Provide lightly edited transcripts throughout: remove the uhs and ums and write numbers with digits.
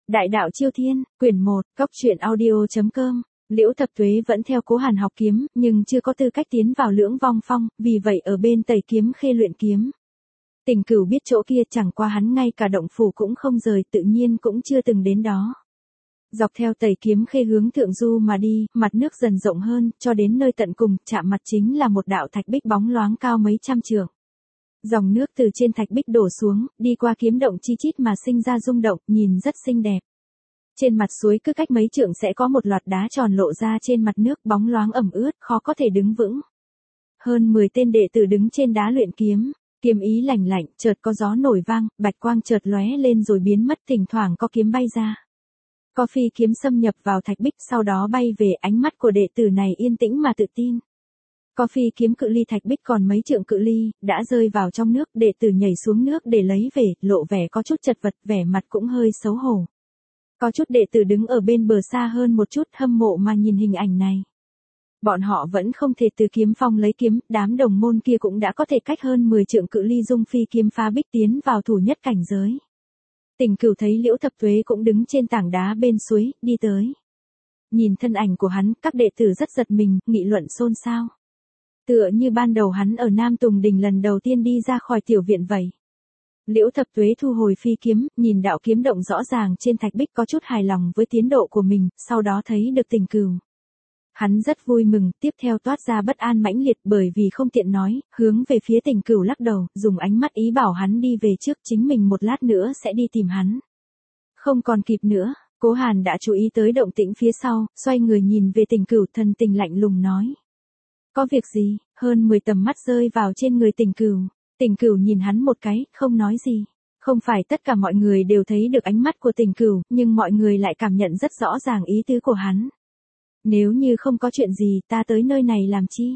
Đại đạo Chiêu Thiên, quyển 1, Cóc truyện audio.com. Liễu Thập Tuế vẫn theo Cố Hàn học kiếm, nhưng chưa có tư cách tiến vào Lưỡng Vong Phong, vì vậy ở bên Tây Kiếm Khê luyện kiếm. Tình Cửu biết chỗ kia, chẳng qua hắn ngay cả động phủ cũng không rời, tự nhiên cũng chưa từng đến đó. Dọc theo Tây Kiếm Khê hướng thượng du mà đi, mặt nước dần rộng hơn, cho đến nơi tận cùng, chạm mặt chính là một đạo thạch bích bóng loáng cao mấy trăm trượng. Dòng nước từ trên thạch bích đổ xuống, đi qua kiếm động chi chít mà sinh ra rung động, nhìn rất xinh đẹp. Trên mặt suối cứ cách mấy trượng sẽ có một loạt đá tròn lộ ra trên mặt nước, bóng loáng ẩm ướt, khó có thể đứng vững. Hơn 10 tên đệ tử đứng trên đá luyện kiếm, kiếm ý lạnh lạnh, chợt có gió nổi vang, bạch quang chợt lóe lên rồi biến mất, thỉnh thoảng có kiếm bay ra. Có phi kiếm xâm nhập vào thạch bích, sau đó bay về, ánh mắt của đệ tử này yên tĩnh mà tự tin. Có phi kiếm cự ly thạch bích còn mấy trượng cự ly, đã rơi vào trong nước, đệ tử nhảy xuống nước để lấy về, lộ vẻ có chút chật vật, vẻ mặt cũng hơi xấu hổ. Có chút đệ tử đứng ở bên bờ xa hơn một chút, hâm mộ mà nhìn hình ảnh này. Bọn họ vẫn không thể từ kiếm phong lấy kiếm, đám đồng môn kia cũng đã có thể cách hơn 10 trượng cự ly dung phi kiếm phá bích tiến vào thủ nhất cảnh giới. Tình Cửu thấy Liễu Thập Tuế cũng đứng trên tảng đá bên suối, đi tới. Nhìn thân ảnh của hắn, các đệ tử rất giật mình, nghị luận xôn xao. Tựa như ban đầu hắn ở Nam Tùng Đình lần đầu tiên đi ra khỏi tiểu viện vậy. Liễu Thập Tuế thu hồi phi kiếm, nhìn đạo kiếm động rõ ràng trên thạch bích, có chút hài lòng với tiến độ của mình, sau đó thấy được Tình Cửu. Hắn rất vui mừng, tiếp theo toát ra bất an mãnh liệt, bởi vì không tiện nói, hướng về phía Tình Cửu lắc đầu, dùng ánh mắt ý bảo hắn đi về trước, chính mình một lát nữa sẽ đi tìm hắn. Không còn kịp nữa, Cố Hàn đã chú ý tới động tĩnh phía sau, xoay người nhìn về Tình Cửu, thần tình lạnh lùng nói. Có việc gì? Hơn 10 tầm mắt rơi vào trên người Tình Cửu. Tình Cửu nhìn hắn một cái, không nói gì. Không phải tất cả mọi người đều thấy được ánh mắt của Tình Cửu, nhưng mọi người lại cảm nhận rất rõ ràng ý tứ của hắn. Nếu như không có chuyện gì, ta tới nơi này làm chi?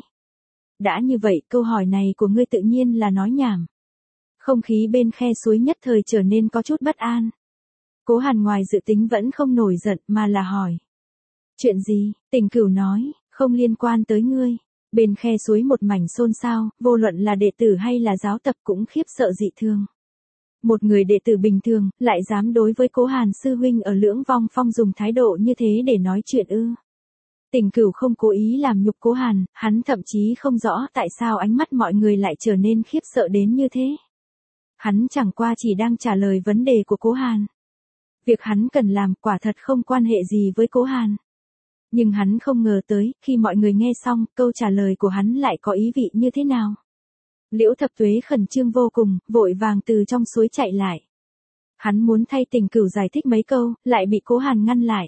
Đã như vậy, câu hỏi này của ngươi tự nhiên là nói nhảm. Không khí bên khe suối nhất thời trở nên có chút bất an. Cố Hàn ngoài dự tính vẫn không nổi giận, mà là hỏi. Chuyện gì? Tình Cửu nói, không liên quan tới ngươi. Bên khe suối một mảnh xôn xao, vô luận là đệ tử hay là giáo tập cũng khiếp sợ dị thường. Một người đệ tử bình thường, lại dám đối với Cố Hàn sư huynh ở Lưỡng Vong Phong dùng thái độ như thế để nói chuyện ư? Tình Cửu không cố ý làm nhục Cố Hàn, hắn thậm chí không rõ tại sao ánh mắt mọi người lại trở nên khiếp sợ đến như thế. Hắn chẳng qua chỉ đang trả lời vấn đề của Cố Hàn. Việc hắn cần làm quả thật không quan hệ gì với Cố Hàn. Nhưng hắn không ngờ tới, khi mọi người nghe xong, câu trả lời của hắn lại có ý vị như thế nào. Liễu Thập Tuế khẩn trương vô cùng, vội vàng từ trong suối chạy lại. Hắn muốn thay Tình Cửu giải thích mấy câu, lại bị Cố Hàn ngăn lại.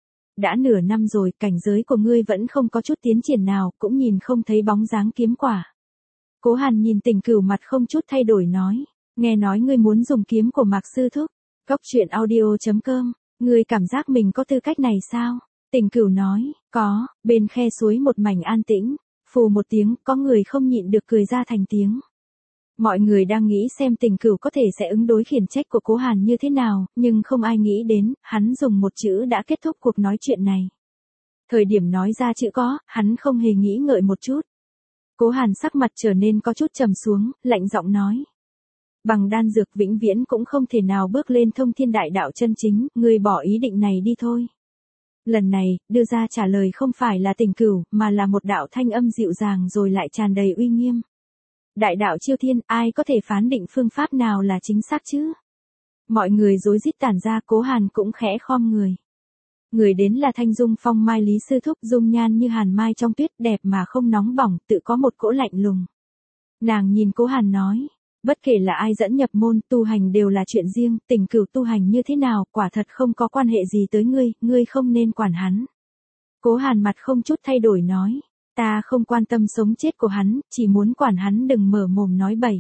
Đã nửa năm rồi, cảnh giới của ngươi vẫn không có chút tiến triển nào, cũng nhìn không thấy bóng dáng kiếm quả. Cố Hàn nhìn Tình Cửu mặt không chút thay đổi nói, nghe nói ngươi muốn dùng kiếm của Mạc sư thúc. Cóc truyện audio.com, ngươi cảm giác mình có tư cách này sao? Tình Cửu nói, có. Bên khe suối một mảnh an tĩnh, phù một tiếng, có người không nhịn được cười ra thành tiếng. Mọi người đang nghĩ xem Tình Cửu có thể sẽ ứng đối khiển trách của Cố Hàn như thế nào, nhưng không ai nghĩ đến, hắn dùng một chữ đã kết thúc cuộc nói chuyện này. Thời điểm nói ra chữ có, hắn không hề nghĩ ngợi một chút. Cố Hàn sắc mặt trở nên có chút trầm xuống, lạnh giọng nói. Bằng đan dược vĩnh viễn cũng không thể nào bước lên thông thiên đại đạo chân chính, ngươi bỏ ý định này đi thôi. Lần này, đưa ra trả lời không phải là Tình Cửu, mà là một đạo thanh âm dịu dàng rồi lại tràn đầy uy nghiêm. Đại đạo Chiêu Thiên, ai có thể phán định phương pháp nào là chính xác chứ? Mọi người rối rít tản ra, Cố Hàn cũng khẽ khom người. Người đến là Thanh Dung Phong Mai Lý sư thúc, dung nhan như hàn mai trong tuyết, đẹp mà không nóng bỏng, tự có một cỗ lạnh lùng. Nàng nhìn Cố Hàn nói, bất kể là ai dẫn nhập môn, tu hành đều là chuyện riêng, Tình Cửu tu hành như thế nào, quả thật không có quan hệ gì tới ngươi, ngươi không nên quản hắn. Cố Hàn mặt không chút thay đổi nói, ta không quan tâm sống chết của hắn, chỉ muốn quản hắn đừng mở mồm nói bậy.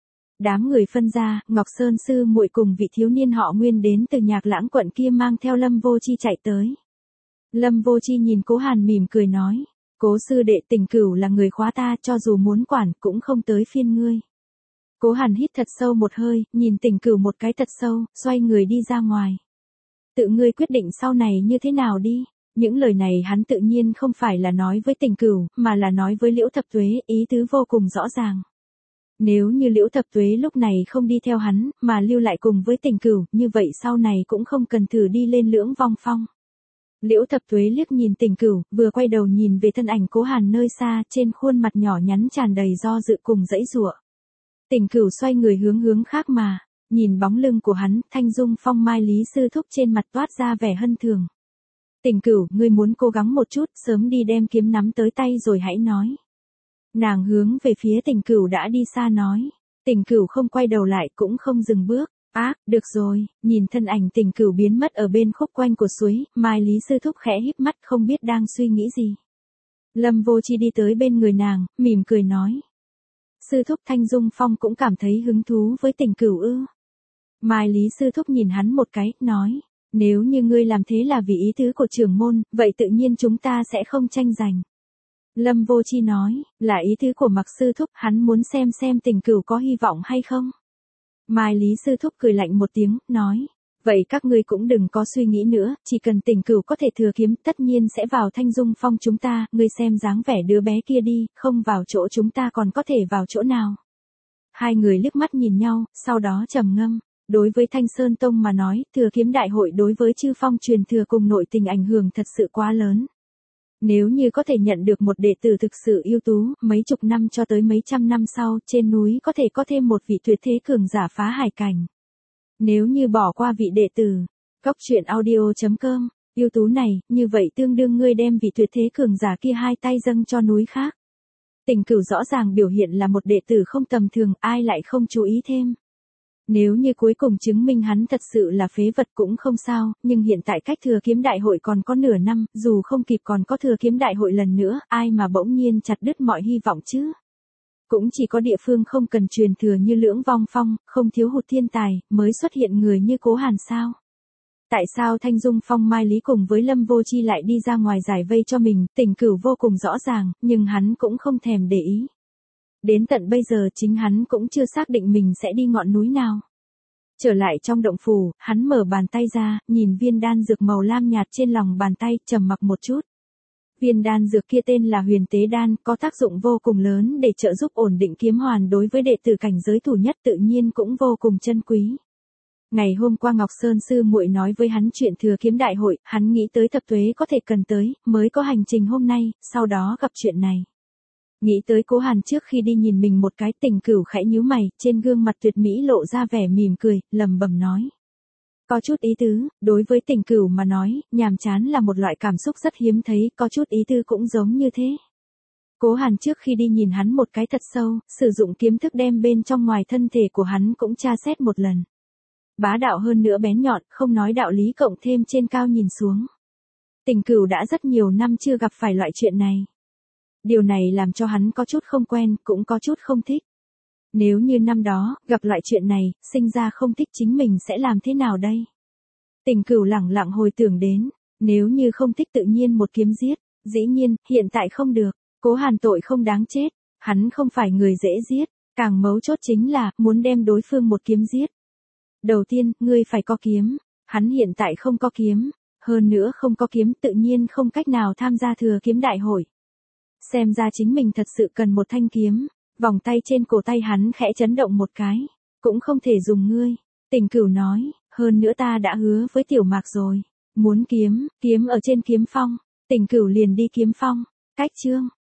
Đám người phân ra, Ngọc Sơn sư muội cùng vị thiếu niên họ Nguyên đến từ Nhạc Lãng quận kia mang theo Lâm Vô Chi chạy tới. Lâm Vô Chi nhìn Cố Hàn mỉm cười nói, Cố sư đệ, Tình Cửu là người khóa ta, cho dù muốn quản cũng không tới phiên ngươi. Cố Hàn hít thật sâu một hơi, nhìn Tình Cửu một cái thật sâu, xoay người đi ra ngoài. Tự ngươi quyết định sau này như thế nào đi. Những lời này hắn tự nhiên không phải là nói với Tình Cửu, mà là nói với Liễu Thập Tuế, ý tứ vô cùng rõ ràng. Nếu như Liễu Thập Tuế lúc này không đi theo hắn, mà lưu lại cùng với Tình Cửu, như vậy sau này cũng không cần thử đi lên Lưỡng Vong Phong. Liễu Thập Tuế liếc nhìn Tình Cửu, vừa quay đầu nhìn về thân ảnh Cố Hàn nơi xa, trên khuôn mặt nhỏ nhắn tràn đầy do dự cùng dãy giụa. Tình Cửu xoay người hướng khác mà, nhìn bóng lưng của hắn, Thanh Dung Phong Mai Lý sư thúc trên mặt toát ra vẻ hân thường. Tình Cửu, ngươi muốn cố gắng một chút, sớm đi đem kiếm nắm tới tay rồi hãy nói. Nàng hướng về phía Tình Cửu đã đi xa nói. Tình Cửu không quay đầu lại cũng không dừng bước. Được rồi, nhìn thân ảnh Tình Cửu biến mất ở bên khúc quanh của suối, Mai Lý sư thúc khẽ híp mắt không biết đang suy nghĩ gì. Lâm Vô Chi đi tới bên người nàng, mỉm cười nói. Sư thúc Thanh Dung Phong cũng cảm thấy hứng thú với Tình Cửu ư. Mai Lý sư thúc nhìn hắn một cái, nói. Nếu như ngươi làm thế là vì ý tứ của trưởng môn, vậy tự nhiên chúng ta sẽ không tranh giành. Lâm Vô Chi nói, là ý tứ của Mặc sư thúc, hắn muốn xem Tình Cửu có hy vọng hay không. Mai Lý sư thúc cười lạnh một tiếng, nói, vậy các ngươi cũng đừng có suy nghĩ nữa, chỉ cần Tình Cửu có thể thừa kiếm, tất nhiên sẽ vào Thanh Dung Phong chúng ta, ngươi xem dáng vẻ đứa bé kia đi, không vào chỗ chúng ta còn có thể vào chỗ nào. Hai người liếc mắt nhìn nhau, sau đó trầm ngâm. Đối với Thanh Sơn Tông mà nói, thừa kiếm đại hội đối với chư phong truyền thừa cùng nội tình ảnh hưởng thật sự quá lớn. Nếu như có thể nhận được một đệ tử thực sự ưu tú, mấy chục năm cho tới mấy trăm năm sau, trên núi có thể có thêm một vị tuyệt thế cường giả phá hải cảnh. Nếu như bỏ qua vị đệ tử, goctruyện.audio.com, ưu tú này, như vậy tương đương ngươi đem vị tuyệt thế cường giả kia hai tay dâng cho núi khác. Tình Cửu rõ ràng biểu hiện là một đệ tử không tầm thường, ai lại không chú ý thêm. Nếu như cuối cùng chứng minh hắn thật sự là phế vật cũng không sao, nhưng hiện tại cách thừa kiếm đại hội còn có nửa năm, dù không kịp còn có thừa kiếm đại hội lần nữa, ai mà bỗng nhiên chặt đứt mọi hy vọng chứ. Cũng chỉ có địa phương không cần truyền thừa như Lưỡng Vong Phong, không thiếu hụt thiên tài, mới xuất hiện người như Cố Hàn sao. Tại sao Thanh Dung Phong Mai Lý cùng với Lâm Vô Chi lại đi ra ngoài giải vây cho mình, Tình Cửu vô cùng rõ ràng, nhưng hắn cũng không thèm để ý. Đến tận bây giờ chính hắn cũng chưa xác định mình sẽ đi ngọn núi nào. Trở lại trong động phủ, hắn mở bàn tay ra, nhìn viên đan dược màu lam nhạt trên lòng bàn tay, trầm mặc một chút. Viên đan dược kia tên là Huyền Tế Đan, có tác dụng vô cùng lớn để trợ giúp ổn định kiếm hoàn đối với đệ tử cảnh giới thủ nhất, tự nhiên cũng vô cùng chân quý. Ngày hôm qua Ngọc Sơn sư muội nói với hắn chuyện thừa kiếm đại hội, hắn nghĩ tới Thập Tuế có thể cần tới, mới có hành trình hôm nay, sau đó gặp chuyện này. Nghĩ tới Cố Hàn trước khi đi nhìn mình một cái, Tình Cửu khẽ nhíu mày, trên gương mặt tuyệt mỹ lộ ra vẻ mỉm cười, lẩm bẩm nói. Có chút ý tứ, đối với Tình Cửu mà nói, nhàm chán là một loại cảm xúc rất hiếm thấy, có chút ý tứ cũng giống như thế. Cố Hàn trước khi đi nhìn hắn một cái thật sâu, sử dụng kiếm thức đem bên trong ngoài thân thể của hắn cũng tra xét một lần. Bá đạo hơn nữa bén nhọn, không nói đạo lý cộng thêm trên cao nhìn xuống. Tình Cửu đã rất nhiều năm chưa gặp phải loại chuyện này. Điều này làm cho hắn có chút không quen, cũng có chút không thích. Nếu như năm đó, gặp loại chuyện này, sinh ra không thích chính mình sẽ làm thế nào đây? Tình Cửu lẳng lặng hồi tưởng đến, nếu như không thích tự nhiên một kiếm giết, dĩ nhiên, hiện tại không được, Cố Hàn tội không đáng chết, hắn không phải người dễ giết, càng mấu chốt chính là, muốn đem đối phương một kiếm giết. Đầu tiên, ngươi phải có kiếm, hắn hiện tại không có kiếm, hơn nữa không có kiếm tự nhiên không cách nào tham gia thừa kiếm đại hội. Xem ra chính mình thật sự cần một thanh kiếm, vòng tay trên cổ tay hắn khẽ chấn động một cái, cũng không thể dùng ngươi. Tình Cửu nói, hơn nữa ta đã hứa với Tiểu Mạc rồi, muốn kiếm ở trên kiếm phong, Tình Cửu liền đi kiếm phong, cách chương.